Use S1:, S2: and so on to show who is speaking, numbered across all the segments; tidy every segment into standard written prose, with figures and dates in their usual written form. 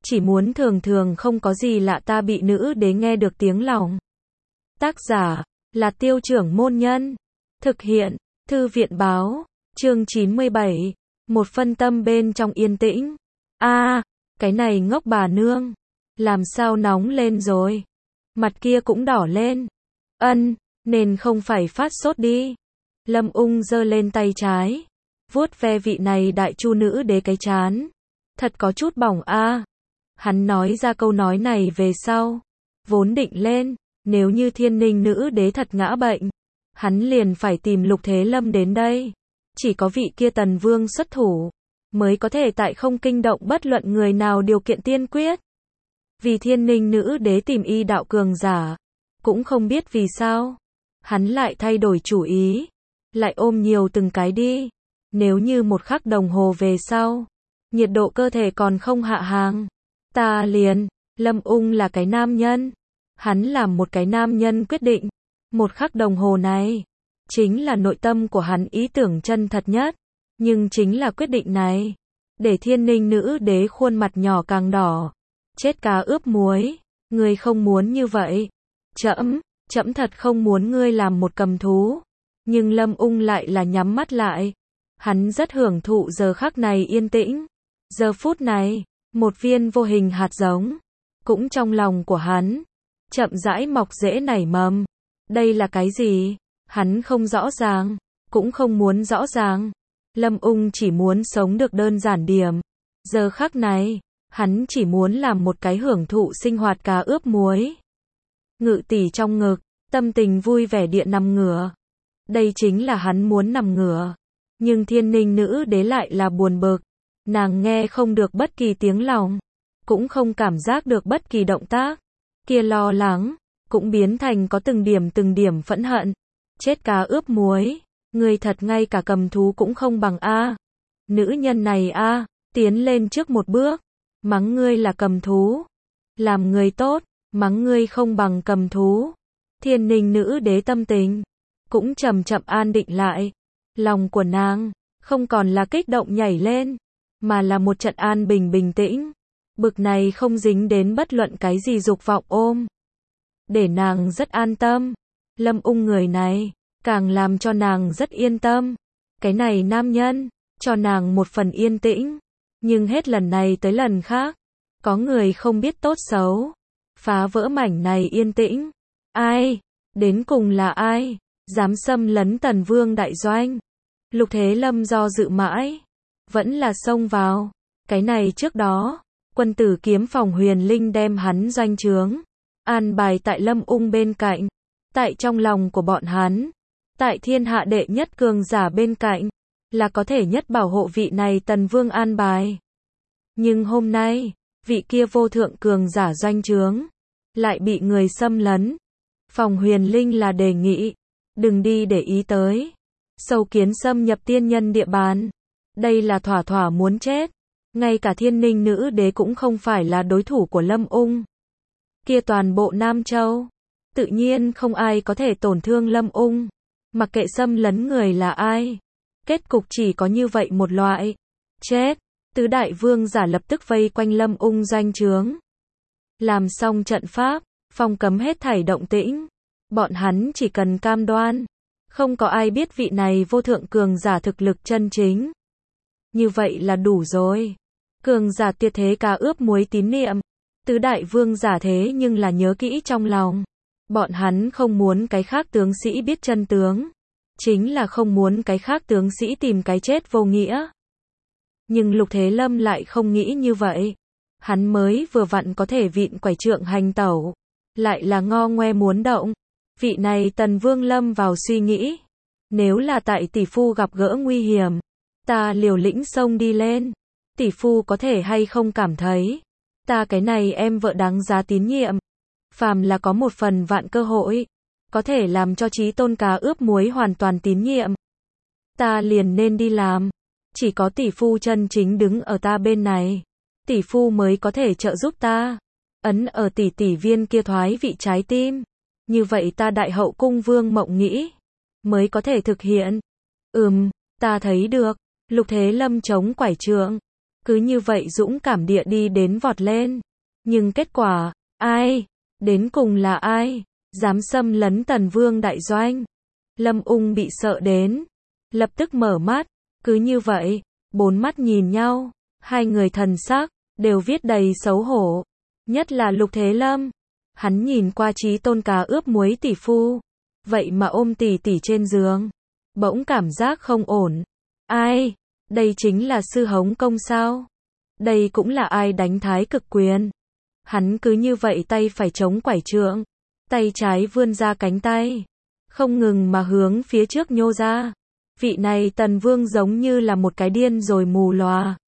S1: chỉ muốn thường thường không có gì lạ ta bị nữ đế nghe được tiếng lòng. Tác giả là Tiêu Trưởng Môn Nhân. Thực hiện Thư viện Báo. Chương 97. Một phân tâm bên trong yên tĩnh. Cái này ngốc bà nương. Làm sao nóng lên rồi? Mặt kia cũng đỏ lên. Nên không phải phát sốt đi. Lâm Ung giơ lên tay trái, vuốt ve vị này đại chu nữ đế cái trán. Thật có chút bỏng a. Hắn nói ra câu nói này về sau, vốn định lên, nếu như Thiên Ninh nữ đế thật ngã bệnh, hắn liền phải tìm Lục Thế Lâm đến đây. Chỉ có vị kia Tần Vương xuất thủ, mới có thể tại không kinh động bất luận người nào điều kiện tiên quyết. Vì Thiên Ninh nữ đế tìm y đạo cường giả, cũng không biết vì sao, hắn lại thay đổi chủ ý, lại ôm nhiều từng cái đi. Nếu như một khắc đồng hồ về sau, nhiệt độ cơ thể còn không hạ hàng, ta liền, Lâm Ung là cái nam nhân, hắn làm một cái nam nhân quyết định. Một khắc đồng hồ này, chính là nội tâm của hắn ý tưởng chân thật nhất, nhưng chính là quyết định này, để Thiên Ninh nữ đế khuôn mặt nhỏ càng đỏ. Chết cá ướp muối, ngươi không muốn như vậy. Trẫm thật không muốn ngươi làm một cầm thú. Nhưng Lâm Ung lại là nhắm mắt lại. Hắn rất hưởng thụ giờ khắc này yên tĩnh. Giờ phút này, một viên vô hình hạt giống, cũng trong lòng của hắn, chậm rãi mọc rễ nảy mầm. Đây là cái gì? Hắn không rõ ràng, cũng không muốn rõ ràng. Lâm Ung chỉ muốn sống được đơn giản điểm. Giờ khắc này, hắn chỉ muốn làm một cái hưởng thụ sinh hoạt cá ướp muối. Ngự tỷ trong ngực, tâm tình vui vẻ địa nằm ngửa. Đây chính là hắn muốn nằm ngửa. Nhưng Thiên Ninh nữ đế lại là buồn bực. Nàng nghe không được bất kỳ tiếng lòng, cũng không cảm giác được bất kỳ động tác. Kia lo lắng, cũng biến thành có từng điểm phẫn hận. Chết cá ướp muối, người thật ngay cả cầm thú cũng không bằng a. Nữ nhân này a, tiến lên trước một bước, mắng ngươi là cầm thú. Làm người tốt, mắng ngươi không bằng cầm thú. Thiên Ninh nữ đế tâm tình cũng chậm chậm an định lại. Lòng của nàng không còn là kích động nhảy lên, mà là một trận an bình bình tĩnh. Bực này không dính đến bất luận cái gì dục vọng ôm, để nàng rất an tâm. Lâm Ung người này càng làm cho nàng rất yên tâm. Cái này nam nhân cho nàng một phần yên tĩnh. Nhưng hết lần này tới lần khác, có người không biết tốt xấu, phá vỡ mảnh này yên tĩnh. Ai? Đến cùng là ai? Dám xâm lấn Tần Vương đại doanh? Lục Thế Lâm do dự mãi, vẫn là xông vào. Cái này trước đó, Quân Tử Kiếm Phòng Huyền Linh đem hắn doanh trướng an bài tại Lâm Ung bên cạnh, tại trong lòng của bọn hắn, tại thiên hạ đệ nhất cường giả bên cạnh, là có thể nhất bảo hộ vị này Tần Vương an bài. Nhưng hôm nay, vị kia vô thượng cường giả doanh trướng lại bị người xâm lấn. Phòng Huyền Linh là đề nghị đừng đi để ý tới. Sâu kiến xâm nhập tiên nhân địa bàn, đây là thỏa thỏa muốn chết. Ngay cả Thiên Ninh nữ đế cũng không phải là đối thủ của Lâm Ung. Kia toàn bộ Nam Châu, tự nhiên không ai có thể tổn thương Lâm Ung. Mặc kệ xâm lấn người là ai, kết cục chỉ có như vậy một loại, chết. Tứ đại vương giả lập tức vây quanh Lâm Ung doanh trướng. Làm xong trận pháp, phong cấm hết thảy động tĩnh. Bọn hắn chỉ cần cam đoan, không có ai biết vị này vô thượng cường giả thực lực chân chính. Như vậy là đủ rồi. Cường giả tuyệt thế cá ướp muối tín niệm. Tứ đại vương giả thế nhưng là nhớ kỹ trong lòng. Bọn hắn không muốn cái khác tướng sĩ biết chân tướng. Chính là không muốn cái khác tướng sĩ tìm cái chết vô nghĩa. Nhưng Lục Thế Lâm lại không nghĩ như vậy. Hắn mới vừa vặn có thể vịn quải trượng hành tẩu, lại là ngo ngoe muốn động. Vị này Tần Vương lâm vào suy nghĩ. Nếu là tại tỷ phu gặp gỡ nguy hiểm, ta liều lĩnh xông đi lên. Tỷ phu có thể hay không cảm thấy, ta cái này em vợ đáng giá tín nhiệm. Phàm là có một phần vạn cơ hội, có thể làm cho chí tôn cá ướp muối hoàn toàn tín nhiệm, ta liền nên đi làm. Chỉ có tỷ phu chân chính đứng ở ta bên này, tỷ phu mới có thể trợ giúp ta. Ấn ở tỷ viên kia thoái vị trái tim. Như vậy ta đại hậu cung vương mộng nghĩ mới có thể thực hiện. Ta thấy được. Lục Thế Lâm chống quải trượng, cứ như vậy dũng cảm địa đi đến vọt lên. Nhưng kết quả, ai? Đến cùng là ai? Dám xâm lấn Tần Vương đại doanh? Lâm Ung bị sợ đến, lập tức mở mắt, cứ như vậy, bốn mắt nhìn nhau, hai người thần sắc đều viết đầy xấu hổ, nhất là Lục Thế Lâm, hắn nhìn qua Chí Tôn cá ướp muối tỷ phu, vậy mà ôm tỷ tỷ trên giường, bỗng cảm giác không ổn. Ai? Đây chính là Sư Hống Công sao? Đây cũng là ai đánh Thái Cực Quyền? Hắn cứ như vậy tay phải chống quải trượng, tay trái vươn ra cánh tay, không ngừng mà hướng phía trước nhô ra. Vị này Tần Vương giống như là một cái điên rồi mù lòa.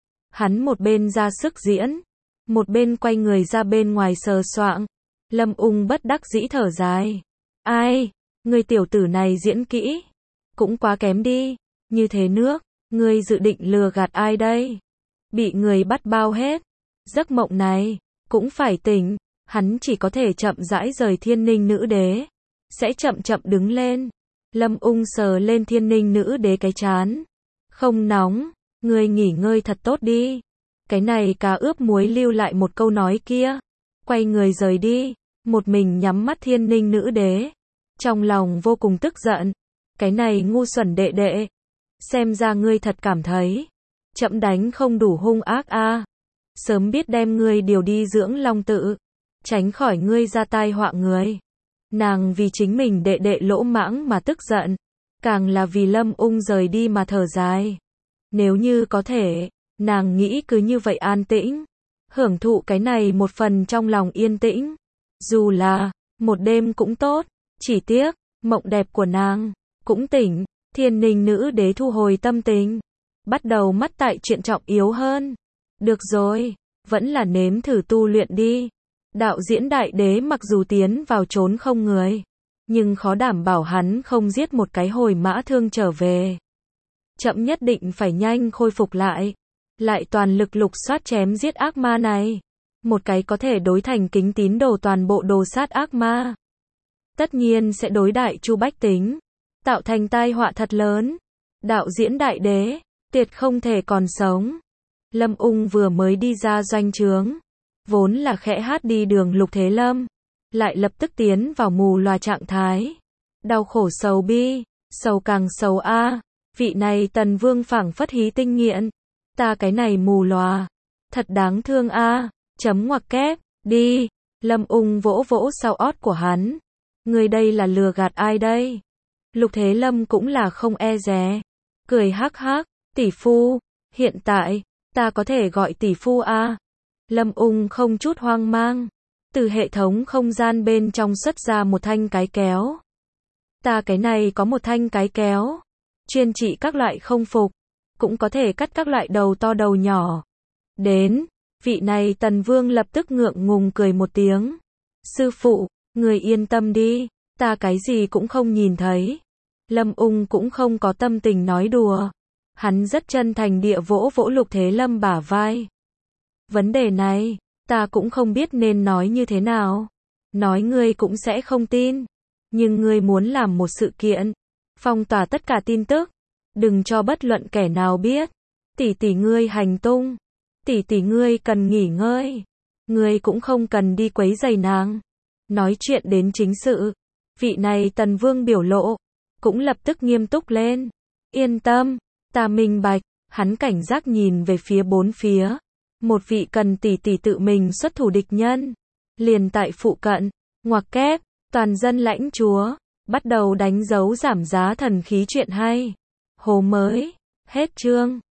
S1: Hắn một bên ra sức diễn, một bên quay người ra bên ngoài sờ soạng. Lâm Ung bất đắc dĩ thở dài. Ai? Người tiểu tử này diễn kỹ cũng quá kém đi. Như thế nước, ngươi dự định lừa gạt ai đây? Bị người bắt bao hết. Giấc mộng này cũng phải tỉnh. Hắn chỉ có thể chậm rãi rời Thiên Ninh Nữ Đế, sẽ chậm chậm đứng lên. Lâm Ung sờ lên Thiên Ninh Nữ Đế cái trán. Không nóng, ngươi nghỉ ngơi thật tốt đi. Cái này cá ướp muối lưu lại một câu nói kia, quay người rời đi, một mình nhắm mắt Thiên Ninh Nữ Đế, trong lòng vô cùng tức giận. Cái này ngu xuẩn đệ đệ, xem ra ngươi thật cảm thấy chậm đánh không đủ hung ác a. Sớm biết đem ngươi điều đi dưỡng Long Tự, tránh khỏi ngươi ra tai họa người. Nàng vì chính mình đệ đệ lỗ mãng mà tức giận, càng là vì Lâm Ung rời đi mà thở dài. Nếu như có thể, nàng nghĩ cứ như vậy an tĩnh, hưởng thụ cái này một phần trong lòng yên tĩnh. Dù là một đêm cũng tốt, chỉ tiếc, mộng đẹp của nàng cũng tỉnh. Thiên Ninh Nữ Đế thu hồi tâm tình, bắt đầu mắt tại chuyện trọng yếu hơn. Được rồi, vẫn là nếm thử tu luyện đi. Đạo Diễn Đại Đế mặc dù tiến vào trốn không người, nhưng khó đảm bảo hắn không giết một cái hồi mã thương trở về. Chậm nhất định phải nhanh khôi phục lại toàn lực lục soát chém giết ác ma này. Một cái có thể đối thành kính tín đồ toàn bộ đồ sát ác ma, tất nhiên sẽ đối đại chu bách tính, tạo thành tai họa thật lớn. Đạo Diễn Đại Đế, tuyệt không thể còn sống. Lâm Ung vừa mới đi ra doanh trướng, vốn là khẽ hát đi đường Lục Thế Lâm, lại lập tức tiến vào mù lòa trạng thái. Đau khổ sầu bi, sầu càng sầu a. Vị này Tần Vương phảng phất hí tinh nghiện. Ta cái này mù lòa, thật đáng thương a. Chấm ngoặc kép, đi. Lâm Ung vỗ vỗ sau ót của hắn. Người đây là lừa gạt ai đây? Lục Thế Lâm cũng là không e dè, cười hắc hắc, tỷ phu, hiện tại, ta có thể gọi tỷ phu a. Lâm Ung không chút hoang mang, từ hệ thống không gian bên trong xuất ra một thanh cái kéo. Ta cái này có một thanh cái kéo, chuyên trị các loại không phục, cũng có thể cắt các loại đầu to đầu nhỏ. Đến, vị này Tần Vương lập tức ngượng ngùng cười một tiếng. Sư phụ, người yên tâm đi, ta cái gì cũng không nhìn thấy. Lâm Ung cũng không có tâm tình nói đùa. Hắn rất chân thành địa vỗ vỗ Lục Thế Lâm bả vai. Vấn đề này, ta cũng không biết nên nói như thế nào. Nói ngươi cũng sẽ không tin. Nhưng ngươi muốn làm một sự kiện, phong tỏa tất cả tin tức, đừng cho bất luận kẻ nào biết. Tỷ tỷ ngươi hành tung, tỷ tỷ ngươi cần nghỉ ngơi, ngươi cũng không cần đi quấy rầy nàng. Nói chuyện đến chính sự, vị này Tần Vương biểu lộ cũng lập tức nghiêm túc lên. Yên tâm, ta minh bạch. Hắn cảnh giác nhìn về phía bốn phía. Một vị cần tỷ tỷ tự mình xuất thủ địch nhân, liền tại phụ cận. Ngoặc kép, toàn dân lãnh chúa bắt đầu đánh dấu giảm giá thần khí chuyện hay. Hồ mới, hết chương.